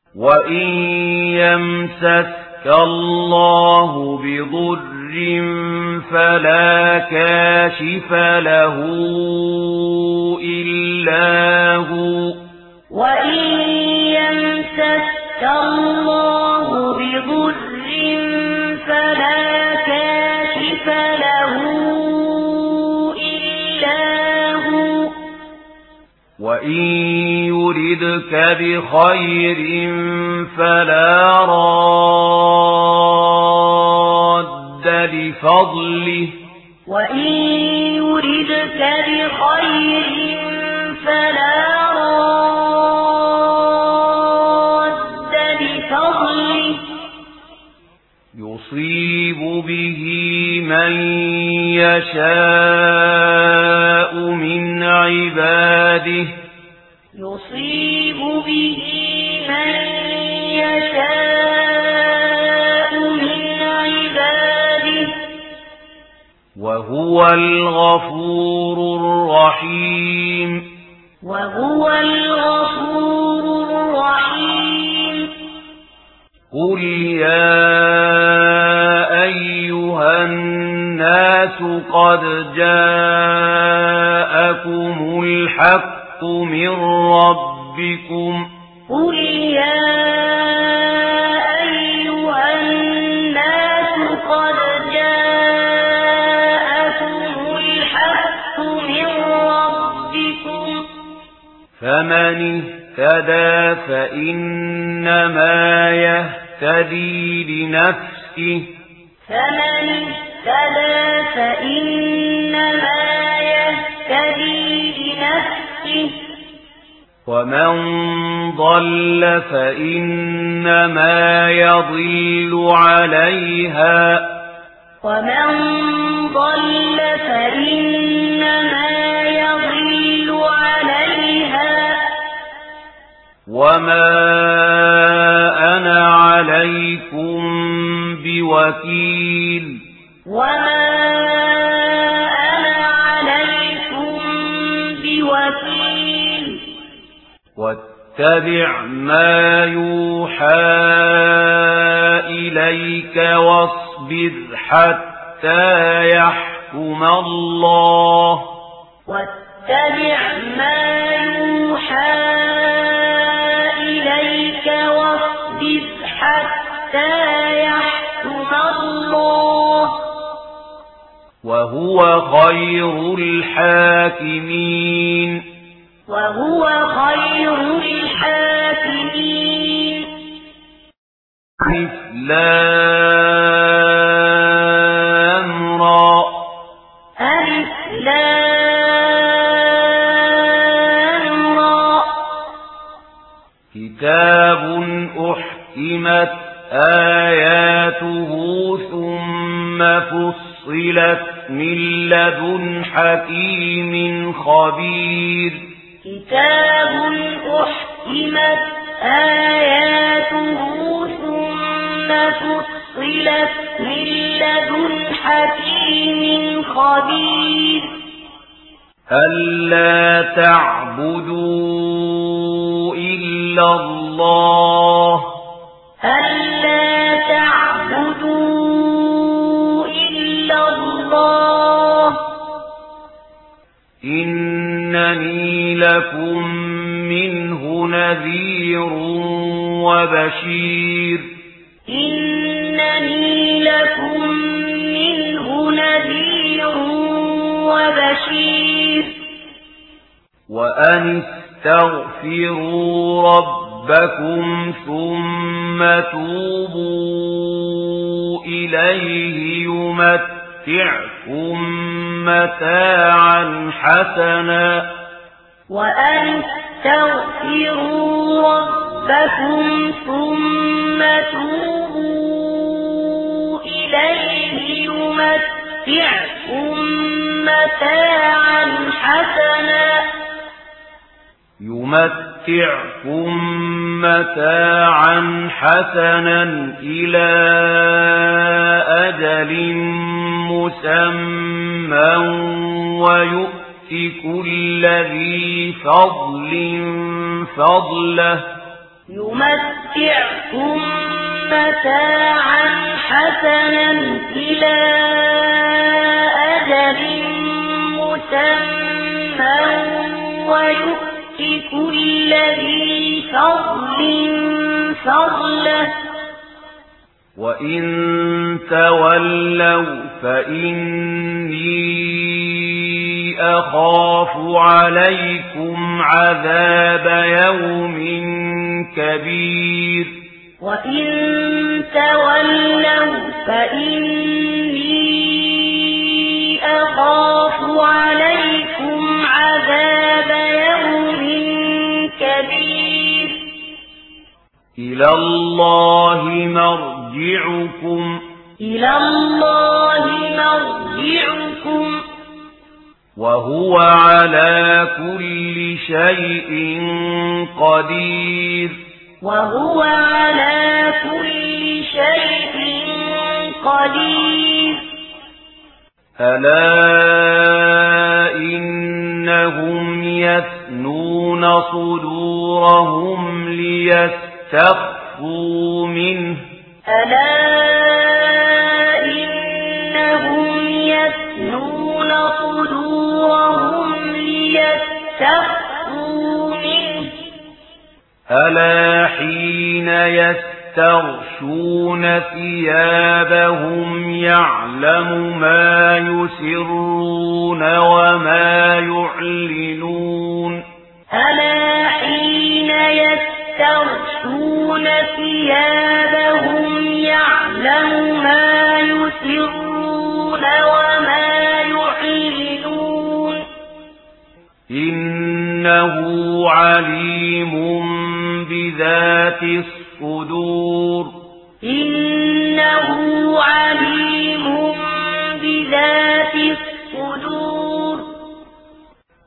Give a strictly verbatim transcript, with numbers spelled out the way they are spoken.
وإن يمسسك الله بضر فلا كاشف له إلا هو وإن يمسسك الله بضر فلا كاشف له إلا هو وإن يردك بخير فلا راد لفضله وإن يردك بخير فلا راد لفضله يصيب به من يشاء من عباده يصيب به من يشاء من عباده وهو الغفور الرحيم وهو الغفور الرحيم قل يا أيها الناس قد جاءكم الحق من ربكم قل يا أيها الناس قد جاءكم الحق من ربكم فمن اهتدى فإنما يهتدي لنفسه فمن اهتدى فإنما يهتدي لنفسه ومن ضل فإنما يضل عليها ومن ضل فإنما يضل عليها وما أنا عليكم بوكيل وما أنا عليكم بوكيل واتبع ما يوحى إليك واصبر حتى يحكم الله واتبع ما يوحى إليك واصبر حتى يحكم الله وهو خير الحاكمين وهو خير الحاكمين ألف لام را ألف لام را كتاب أحكمت آياته ثم فصلت من لدن حكيم خبير كتاب أحكمت آياته ثم فصلت من لدن حكيم خبير ألا تعبدوا إلا الله ألا تعبدوا إلا الله إنني لكم منه نذير وبشير إنني لكم منه نذير وبشير وأن استغفروا ربكم ثم توبوا إليه يمتعكم متاعا حسنا وأن استغفروا ربكم ثم توبوا إليه يمتعكم متاعا حسنا يمتعكم متاعا حسنا إلى أجل مسمى ويؤت كل ذي فضل فضله يمتعكم متاعا حسنا إلى أجل مسمى ويؤت كل ذي فضل فضله وإن تولوا فإني أخاف عليكم عذاب يوم كبير وإن تولوا فإني أخاف عليكم عذاب يوم كبير إلى الله مرجعكم إلى الله مرجعكم وهو على كل شيء قدير وهو على كل شيء قدير ألا إنهم يثنون صدورهم ليستخفوا منه ألا إنهم يثنون صدورهم ليستخفوا منه ألا حين يستغشون ثيابهم يعلم ما يسرون وما يعلنون ألا حين يستغشون ثيابهم يعلم ما يسرون وما يعلنون إنه عليم بذات الصدور